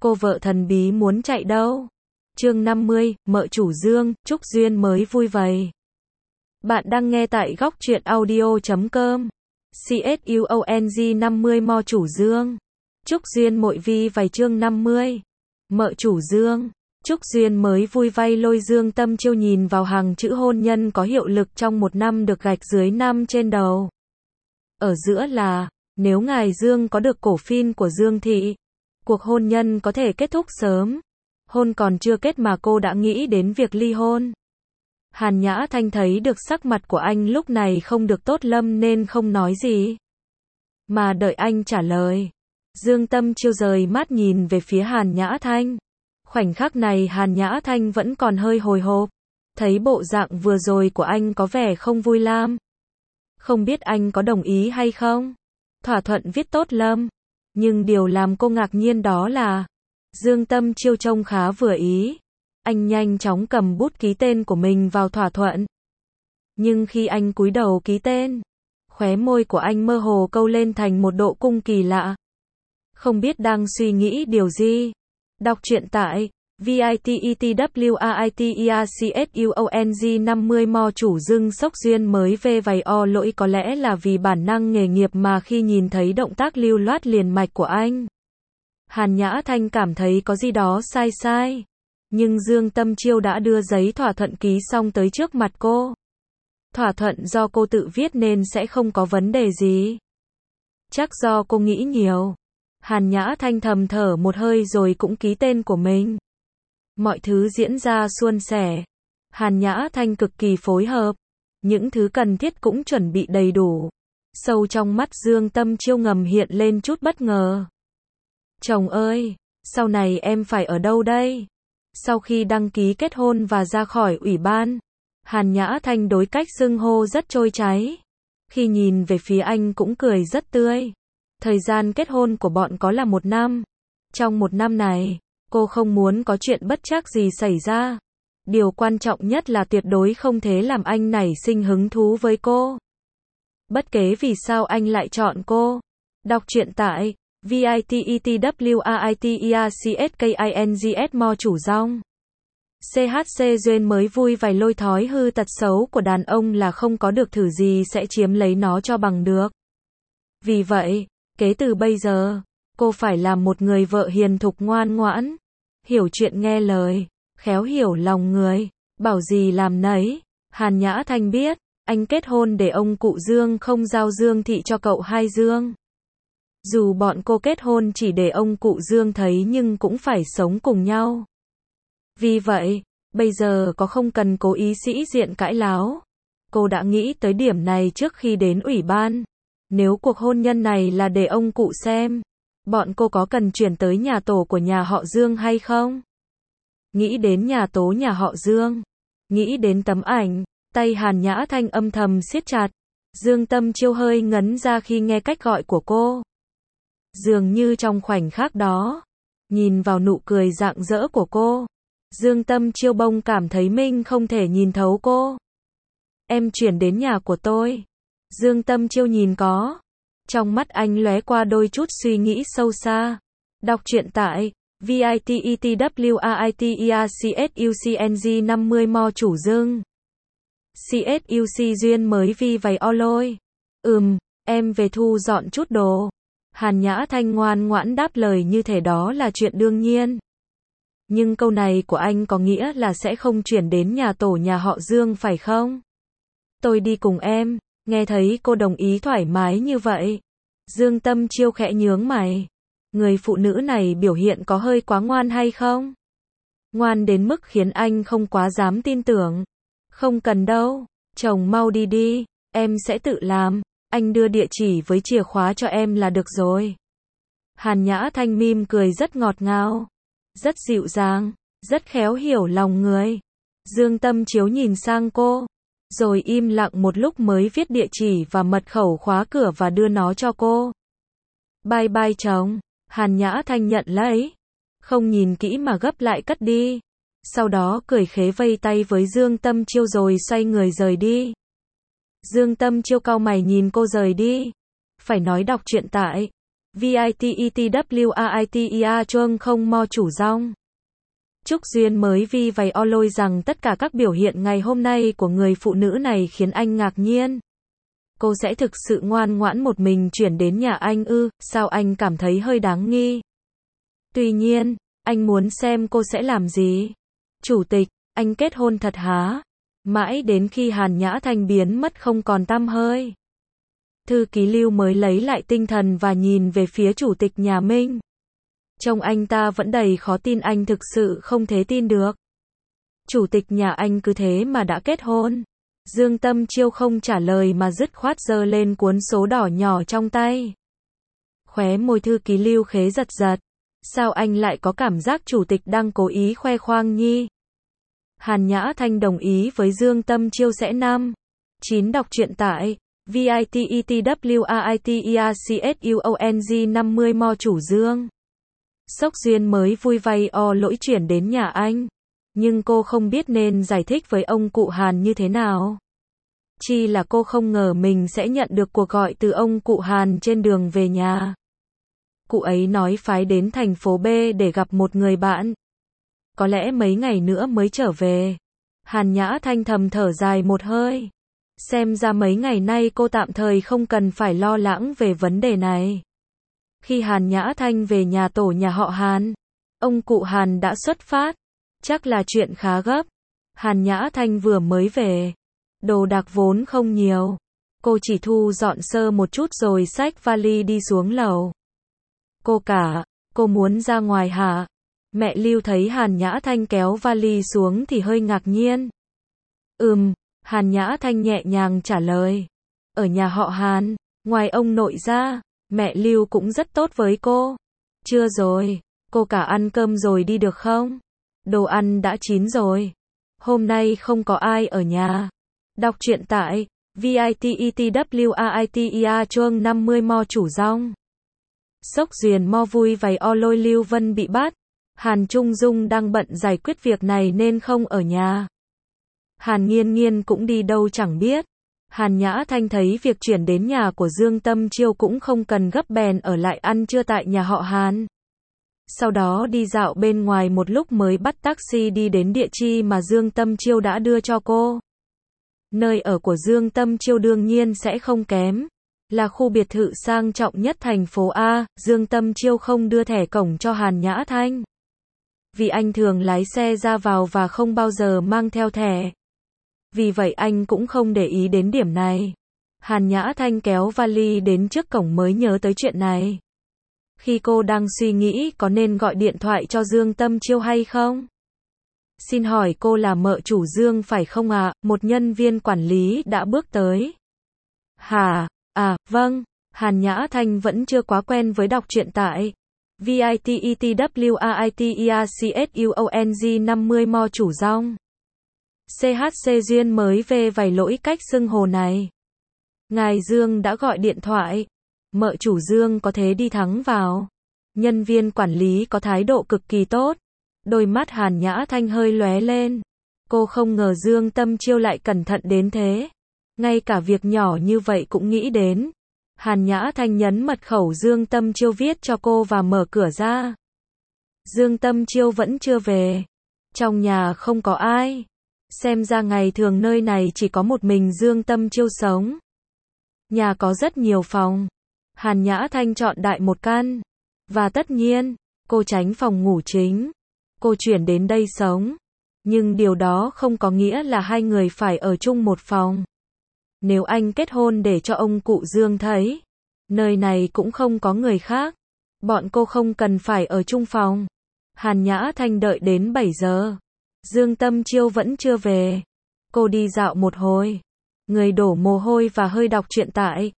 cô vợ thần bí muốn chạy đâu? Chương 50, mợ chủ Dương, chúc duyên mới vui vầy. Bạn đang nghe tại góc truyện audio.com. CSUONG 50 Mo chủ Dương. Chúc duyên mội vi vầy chương 50. Mợ chủ Dương. Chúc duyên mới vui vay lôi Dương Tâm Chiêu nhìn vào hàng chữ hôn nhân có hiệu lực trong 1 năm được gạch dưới năm trên đầu. Ở giữa là, nếu ngài Dương có được cổ phiên của Dương Thị, cuộc hôn nhân có thể kết thúc sớm. Hôn còn chưa kết mà cô đã nghĩ đến việc ly hôn. Hàn Nhã Thanh thấy được sắc mặt của anh lúc này không được tốt lắm nên không nói gì, mà đợi anh trả lời. Dương Tâm Chiêu rời mắt nhìn về phía Hàn Nhã Thanh. Khoảnh khắc này Hàn Nhã Thanh vẫn còn hơi hồi hộp. Thấy bộ dạng vừa rồi của anh có vẻ không vui lắm. Không biết anh có đồng ý hay không? Thỏa thuận viết tốt lắm. Nhưng điều làm cô ngạc nhiên đó là Dương Tâm Chiêu trông khá vừa ý. Anh nhanh chóng cầm bút ký tên của mình vào thỏa thuận. Nhưng khi anh cúi đầu ký tên, khóe môi của anh mơ hồ câu lên thành một độ cung kỳ lạ. Không biết đang suy nghĩ điều gì. Đọc truyện tại VITETWRITERCSUONG 50 Mo chủ Dương sốc duyên mới về vầy o lỗi có lẽ là vì bản năng nghề nghiệp mà khi nhìn thấy động tác lưu loát liền mạch của anh, Hàn Nhã Thanh cảm thấy có gì đó sai sai. Nhưng Dương Tâm Chiêu đã đưa giấy thỏa thuận ký xong tới trước mặt cô. Thỏa thuận do cô tự viết nên sẽ không có vấn đề gì. Chắc do cô nghĩ nhiều. Hàn Nhã Thanh thầm thở một hơi rồi cũng ký tên của mình. Mọi thứ diễn ra suôn sẻ. Hàn Nhã Thanh cực kỳ phối hợp. Những thứ cần thiết cũng chuẩn bị đầy đủ. Sâu trong mắt Dương Tâm Chiêu ngầm hiện lên chút bất ngờ. Chồng ơi, sau này em phải ở đâu đây? Sau khi đăng ký kết hôn và ra khỏi ủy ban, Hàn Nhã Thanh đối cách xưng hô rất trôi chảy. Khi nhìn về phía anh cũng cười rất tươi. Thời gian kết hôn của bọn có là 1 năm. Trong 1 năm này, cô không muốn có chuyện bất trắc gì xảy ra. Điều quan trọng nhất là tuyệt đối không thể làm anh nảy sinh hứng thú với cô. Bất kể vì sao anh lại chọn cô. Đọc truyện tại VITETWRITERCSKINGS Mo chủ Dong. CHC duyên mới vui vầy lôi thói hư tật xấu của đàn ông là không có được thử gì sẽ chiếm lấy nó cho bằng được. Vì vậy, kể từ bây giờ, cô phải làm một người vợ hiền thục ngoan ngoãn, hiểu chuyện nghe lời, khéo hiểu lòng người, bảo gì làm nấy. Hàn Nhã Thanh biết, anh kết hôn để ông cụ Dương không giao Dương Thị cho cậu hai Dương. Dù bọn cô kết hôn chỉ để ông cụ Dương thấy nhưng cũng phải sống cùng nhau. Vì vậy, bây giờ có không cần cố ý sĩ diện cãi láo. Cô đã nghĩ tới điểm này trước khi đến ủy ban. Nếu cuộc hôn nhân này là để ông cụ xem, bọn cô có cần chuyển tới nhà tổ của nhà họ Dương hay không? Nghĩ đến nhà tố nhà họ Dương, nghĩ đến tấm ảnh, tay Hàn Nhã Thanh âm thầm siết chặt. Dương Tâm Chiêu hơi ngấn ra khi nghe cách gọi của cô. Dường như trong khoảnh khắc đó, nhìn vào nụ cười rạng rỡ của cô, Dương Tâm Chiêu bông cảm thấy mình không thể nhìn thấu cô. Em chuyển đến nhà của tôi. Dương Tâm Chiêu nhìn có. Trong mắt anh lóe qua đôi chút suy nghĩ sâu xa. Đọc truyện tại VITETWRITERCSUCNG 50 Mo chủ Dương. CSUC duyên mới vi vầy o lôi. Em về thu dọn chút đồ. Hàn Nhã Thanh ngoan ngoãn đáp lời như thể đó là chuyện đương nhiên. Nhưng câu này của anh có nghĩa là sẽ không chuyển đến nhà tổ nhà họ Dương phải không? Tôi đi cùng em. Nghe thấy cô đồng ý thoải mái như vậy, Dương Tâm Chiêu khẽ nhướng mày. Người phụ nữ này biểu hiện có hơi quá ngoan hay không? Ngoan đến mức khiến anh không quá dám tin tưởng. Không cần đâu, chồng mau đi đi, em sẽ tự làm. Anh đưa địa chỉ với chìa khóa cho em là được rồi. Hàn Nhã Thanh mỉm cười rất ngọt ngào, rất dịu dàng, rất khéo hiểu lòng người. Dương Tâm Chiếu nhìn sang cô, rồi im lặng một lúc mới viết địa chỉ và mật khẩu khóa cửa và đưa nó cho cô. Bye bye chồng. Hàn Nhã Thanh nhận lấy, không nhìn kỹ mà gấp lại cất đi. Sau đó cười khế vây tay với Dương Tâm Chiêu rồi xoay người rời đi. Dương Tâm Chiêu cau mày nhìn cô rời đi. Phải nói đọc truyện tại VITETWAITEA chuông không mo chủ rong. Trúc Duyên mới vi vầy o lôi rằng tất cả các biểu hiện ngày hôm nay của người phụ nữ này khiến anh ngạc nhiên. Cô sẽ thực sự ngoan ngoãn một mình chuyển đến nhà anh ư? Sao anh cảm thấy hơi đáng nghi? Tuy nhiên, anh muốn xem cô sẽ làm gì. Chủ tịch, anh kết hôn thật hả? Mãi đến khi Hàn Nhã Thanh biến mất không còn tăm hơi, thư ký Lưu mới lấy lại tinh thần và nhìn về phía chủ tịch nhà Minh. Trông anh ta vẫn đầy khó tin, anh thực sự không thể tin được. Chủ tịch nhà anh cứ thế mà đã kết hôn. Dương Tâm Chiêu không trả lời mà dứt khoát giơ lên cuốn sổ đỏ nhỏ trong tay. Khóe môi thư ký Lưu khế giật giật. Sao anh lại có cảm giác chủ tịch đang cố ý khoe khoang nhỉ? Hàn Nhã Thanh đồng ý với Dương Tâm Chiêu sẽ 9 đọc truyện tại VITETWAITEACSUONG 50 mo chủ Dương. Sốc Duyên mới vui vay o lỗi chuyển đến nhà anh. Nhưng cô không biết nên giải thích với ông cụ Hàn như thế nào. Chỉ là cô không ngờ mình sẽ nhận được cuộc gọi từ ông cụ Hàn trên đường về nhà. Cụ ấy nói phái đến thành phố B để gặp một người bạn. Có lẽ mấy ngày nữa mới trở về. Hàn Nhã Thanh thầm thở dài một hơi. Xem ra mấy ngày nay cô tạm thời không cần phải lo lắng về vấn đề này. Khi Hàn Nhã Thanh về nhà tổ nhà họ Hàn, ông cụ Hàn đã xuất phát. Chắc là chuyện khá gấp. Hàn Nhã Thanh vừa mới về. Đồ đạc vốn không nhiều. Cô chỉ thu dọn sơ một chút rồi xách vali đi xuống lầu. Cô muốn ra ngoài hả? Mẹ Lưu thấy Hàn Nhã Thanh kéo vali xuống thì hơi ngạc nhiên. Hàn Nhã Thanh nhẹ nhàng trả lời. Ở nhà họ Hàn, ngoài ông nội ra, mẹ Lưu cũng rất tốt với cô. Chưa rồi, cô cả ăn cơm rồi đi được không? Đồ ăn đã chín rồi. Hôm nay không có ai ở nhà. Đọc truyện tại VITETWAITEA chuông 50 mo chủ rong. Sốc Duyên mo vui vầy o lôi Lưu Vân bị bắt. Hàn Trung Dung đang bận giải quyết việc này nên không ở nhà. Hàn Nghiên Nghiên cũng đi đâu chẳng biết. Hàn Nhã Thanh thấy việc chuyển đến nhà của Dương Tâm Chiêu cũng không cần gấp bèn ở lại ăn trưa tại nhà họ Hàn. Sau đó đi dạo bên ngoài một lúc mới bắt taxi đi đến địa chỉ mà Dương Tâm Chiêu đã đưa cho cô. Nơi ở của Dương Tâm Chiêu đương nhiên sẽ không kém. Là khu biệt thự sang trọng nhất thành phố A. Dương Tâm Chiêu không đưa thẻ cổng cho Hàn Nhã Thanh. Vì anh thường lái xe ra vào và không bao giờ mang theo thẻ. Vì vậy anh cũng không để ý đến điểm này. Hàn Nhã Thanh kéo vali đến trước cổng mới nhớ tới chuyện này. Khi cô đang suy nghĩ có nên gọi điện thoại cho Dương Tâm Chiêu hay không? Xin hỏi cô là mợ chủ Dương phải không ạ? Một nhân viên quản lý đã bước tới. Hả? À, vâng. Hàn Nhã Thanh vẫn chưa quá quen với đọc truyện tại VITETWAITEACSUONG 50 mo chủ rong. CHC Duyên mới về vài lỗi cách xưng hô này. Ngài Dương đã gọi điện thoại. Mợ chủ Dương có thế đi thẳng vào. Nhân viên quản lý có thái độ cực kỳ tốt. Đôi mắt Hàn Nhã Thanh hơi lóe lên. Cô không ngờ Dương Tâm Chiêu lại cẩn thận đến thế. Ngay cả việc nhỏ như vậy cũng nghĩ đến. Hàn Nhã Thanh nhấn mật khẩu Dương Tâm Chiêu viết cho cô và mở cửa ra. Dương Tâm Chiêu vẫn chưa về. Trong nhà không có ai. Xem ra ngày thường nơi này chỉ có một mình Dương Tâm Chiêu sống. Nhà có rất nhiều phòng. Hàn Nhã Thanh chọn đại một căn. Và tất nhiên, cô tránh phòng ngủ chính. Cô chuyển đến đây sống. Nhưng điều đó không có nghĩa là hai người phải ở chung một phòng. Nếu anh kết hôn để cho ông cụ Dương thấy, nơi này cũng không có người khác. Bọn cô không cần phải ở chung phòng. Hàn Nhã Thanh đợi đến 7 giờ. Dương Tâm Chiêu vẫn chưa về. Cô đi dạo một hồi. Người đổ mồ hôi và hơi đọc truyện tại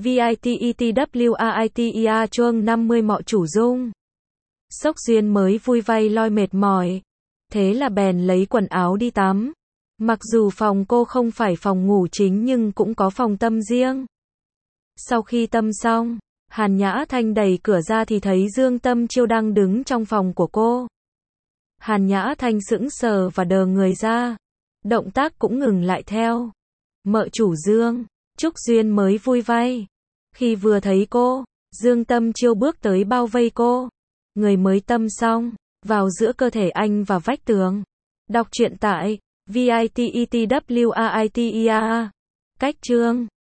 VITETWAITEA chuông 50 mọ chủ dung. Sốc Duyên mới vui vay loi mệt mỏi. Thế là bèn lấy quần áo đi tắm. Mặc dù phòng cô không phải phòng ngủ chính nhưng cũng có phòng tâm riêng. Sau khi tâm xong, Hàn Nhã Thanh đẩy cửa ra thì thấy Dương Tâm Chiêu đang đứng trong phòng của cô. Hàn Nhã Thanh sững sờ và đờ người ra. Động tác cũng ngừng lại theo. Mợ chủ Dương, Trúc Duyên mới vui vay. Khi vừa thấy cô, Dương Tâm Chiêu bước tới bao vây cô. Người mới tâm xong, vào giữa cơ thể anh và vách tường. Đọc truyện tại VITETWRITEA. Cách chương